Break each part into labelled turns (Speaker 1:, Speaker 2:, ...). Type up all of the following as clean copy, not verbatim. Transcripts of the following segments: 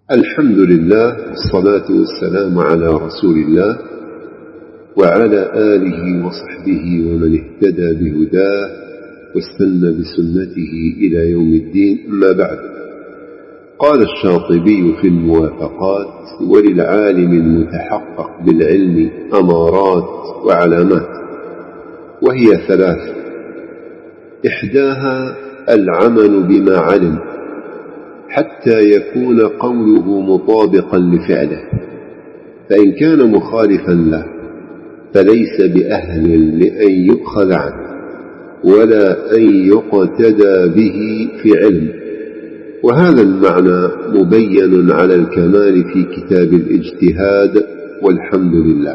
Speaker 1: الحمد لله والصلاة والسلام على رسول الله وعلى آله وصحبه ومن اهتدى بهداه واستنى بسنته إلى يوم الدين. أما بعد، قال الشاطبي في الموافقات: وللعالم المتحقق بالعلم أمارات وعلامات، وهي ثلاث: إحداها العمل بما علم حتى يكون قوله مطابقا لفعله، فإن كان مخالفا له فليس بأهل لأن يؤخذ عنه ولا أن يقتدى به في علم. وهذا المعنى مبين على الكمال في كتاب الاجتهاد، والحمد لله.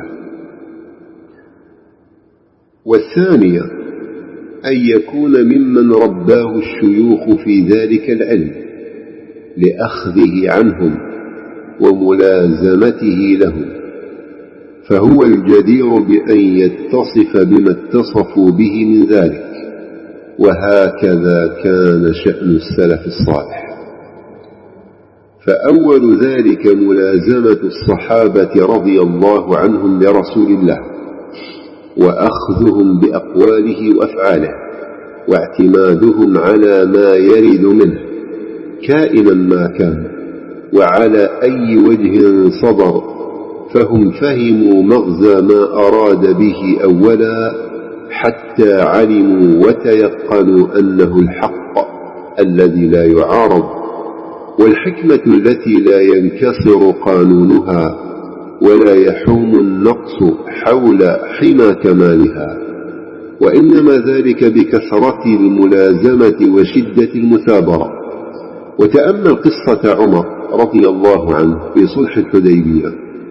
Speaker 1: والثانية أن يكون ممن رباه الشيوخ في ذلك العلم لأخذه عنهم وملازمته لهم، فهو الجدير بأن يتصف بما اتصفوا به من ذلك، وهكذا كان شأن السلف الصالح. فأول ذلك ملازمة الصحابة رضي الله عنهم لرسول الله، وأخذهم بأقواله وأفعاله، واعتمادهم على ما يرد منه كائنا ما كان وعلى أي وجه صدر، فهم فهموا مغزى ما أراد به أولا حتى علموا وتيقنوا أنه الحق الذي لا يعارض، والحكمة التي لا ينكسر قانونها ولا يحوم النقص حول حمى كمالها، وإنما ذلك بكثرة الملازمة وشدة المثابرة. وتأمل قصة عمر رضي الله عنه في صلح الحديبية،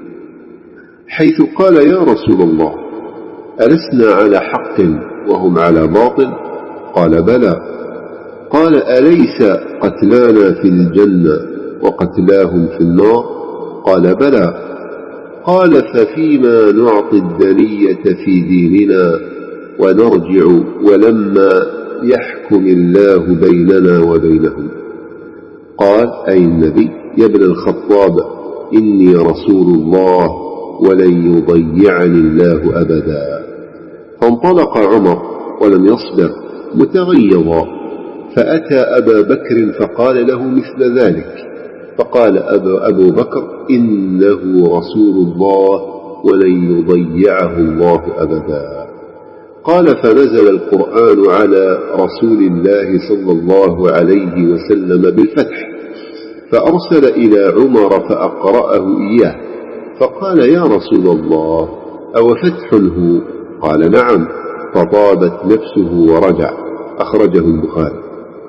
Speaker 1: حيث قال: يا رسول الله، ألسنا على حق وهم على باطل؟ قال: بلى. قال: أليس قتلانا في الجنة وقتلاهم في النار؟ قال: بلى. قال: ففيما نعطي الدنية في ديننا ونرجع ولما يحكم الله بيننا وبينهم؟ قال: أي النبي يا ابن الخطاب، إني رسول الله ولن يضيعني الله أبدا. فانطلق عمر ولم يصبر متغيظا، فأتى أبا بكر فقال له مثل ذلك، فقال أبو بكر: إنه رسول الله ولن يضيعه الله أبدا. قال: فنزل القرآن على رسول الله صلى الله عليه وسلم بالفتح، فأرسل إلى عمر فأقرأه إياه، فقال: يا رسول الله، أو فتح هو؟ قال: نعم. فطابت نفسه ورجع. أخرجه البخاري.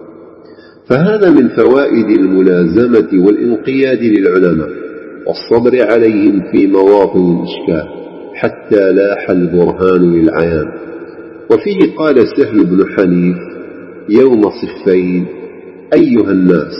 Speaker 1: فهذا من فوائد الملازمة والانقياد للعلماء والصبر عليهم في مواطن الإشكال حتى لاح البرهان للعيان. وفيه قال سهل بن حنيف يوم صفين: أيها الناس،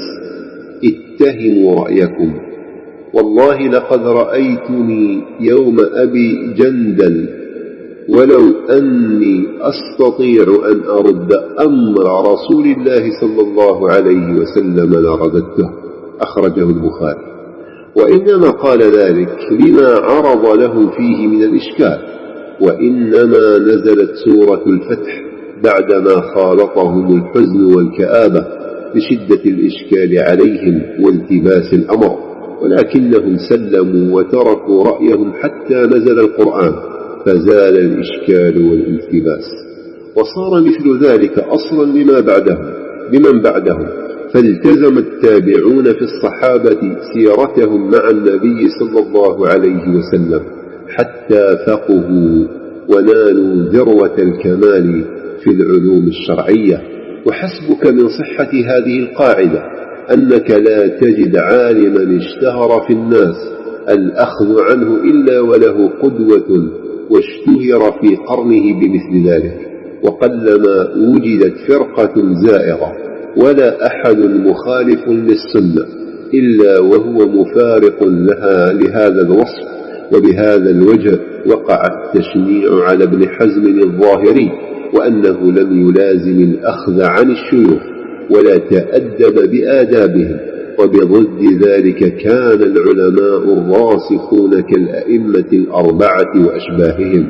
Speaker 1: اتهموا رأيكم، والله لقد رأيتني يوم أبي جندل، ولو أني أستطيع أن أرد أمر رسول الله صلى الله عليه وسلم لرددته. أخرجه البخاري. وإنما قال ذلك لما عرض له فيه من الإشكال، وإنما نزلت سورة الفتح بعدما خالطهم الحزن والكآبة لشدة الإشكال عليهم والتباس الأمر، ولكنهم سلموا وتركوا رأيهم حتى نزل القرآن، فزال الإشكال والالتباس، وصار مثل ذلك أصلا لمن بعدهم. فالتزم التابعون في الصحابة سيرتهم مع النبي صلى الله عليه وسلم حتى فقهوا ونالوا ذروة الكمال في العلوم الشرعية. وحسبك من صحة هذه القاعدة أنك لا تجد عالما اشتهر في الناس الأخذ عنه إلا وله قدوة واشتهر في قرنه بمثل ذلك، وقلما وجدت فرقة زائغة ولا أحد مخالف للسنة إلا وهو مفارق لها لهذا الوصف. وبهذا الوجه وقع التشنيع على ابن حزم الظاهري، وأنه لم يلازم الأخذ عن الشيوخ ولا تأدب بآدابهم، وبضد ذلك كان العلماء الراسخون كالأئمة الأربعة وأشباههم.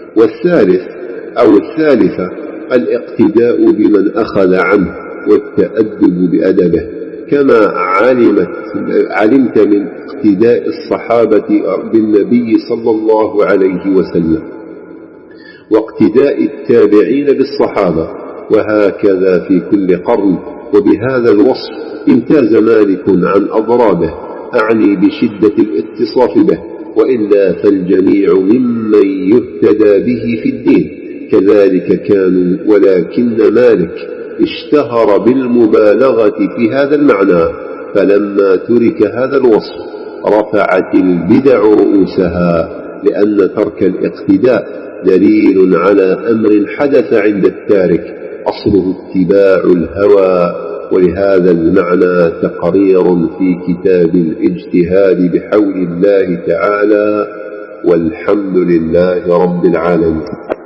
Speaker 1: الثالثة الاقتداء بمن أخذ عنه والتأدب بأدبه، كما علمت من اقتداء الصحابة بالنبي صلى الله عليه وسلم واقتداء التابعين بالصحابة، وهكذا في كل قرن. وبهذا الوصف امتاز مالك عن أضرابه، أعني بشدة الاتصاف به، وإلا فالجميع ممن يهتدى به في الدين كذلك كانوا، ولكن مالك اشتهر بالمبالغة في هذا المعنى، فلما ترك هذا الوصف رفعت البدع رؤوسها، لأن ترك الاقتداء دليل على أمر حدث عند التارك أصله اتباع الهوى. ولهذا المعنى تقرير في كتاب الاجتهاد بحول الله تعالى، والحمد لله رب العالمين.